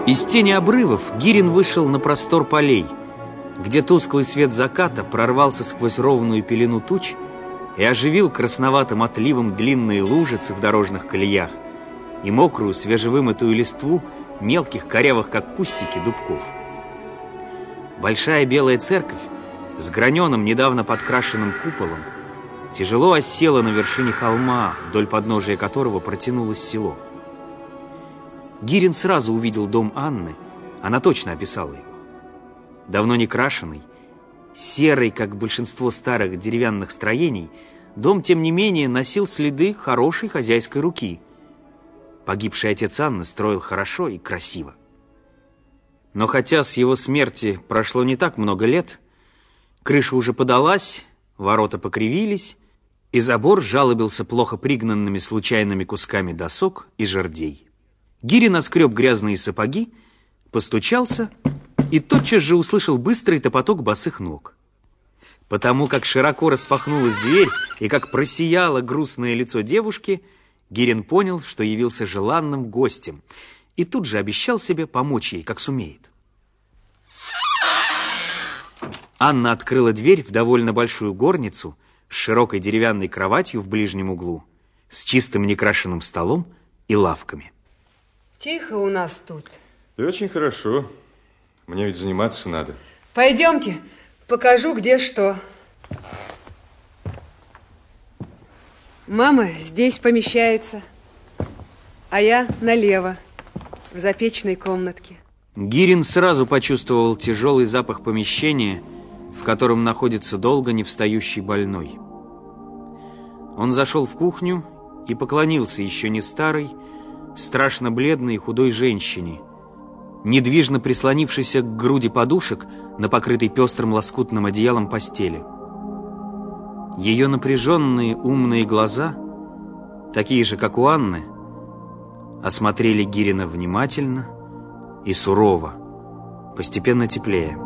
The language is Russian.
Из тени обрывов Гирин вышел на простор полей, где тусклый свет заката прорвался сквозь ровную пелену туч и оживил красноватым отливом длинные лужицы в дорожных колеях и мокрую свежевымытую листву мелких, корявых, как кустики, дубков. Большая белая церковь с граненым, недавно подкрашенным куполом тяжело осела на вершине холма, вдоль подножия которого протянулось село. Гирин сразу увидел дом Анны, она точно описала его. Давно не крашеный, серый, как большинство старых деревянных строений, дом, тем не менее, носил следы хорошей хозяйской руки. Погибший отец Анны строил хорошо и красиво. Но хотя с его смерти прошло не так много лет, крыша уже подалась, ворота покривились, и забор жалобился плохо пригнанными случайными кусками досок и жердей. Гирин оскреб грязные сапоги, постучался и тотчас же услышал быстрый топоток босых ног. Потому как широко распахнулась дверь и как просияло грустное лицо девушки, Гирин понял, что явился желанным гостем, и тут же обещал себе помочь ей, как сумеет. Анна открыла дверь в довольно большую горницу с широкой деревянной кроватью в ближнем углу, с чистым некрашенным столом и лавками. Тихо у нас тут. Да очень хорошо. Мне ведь заниматься надо. Пойдемте, покажу, где что. Мама здесь помещается, а я налево, в запечной комнатке. Гирин сразу почувствовал тяжелый запах помещения, в котором находится долго не встающий больной. Он зашел в кухню и поклонился еще не старой, страшно бледной и худой женщине, недвижно прислонившейся к груди подушек на покрытой пестрым лоскутным одеялом постели. Ее напряженные умные глаза, такие же, как у Анны, осмотрели Гирина внимательно и сурово, постепенно теплее.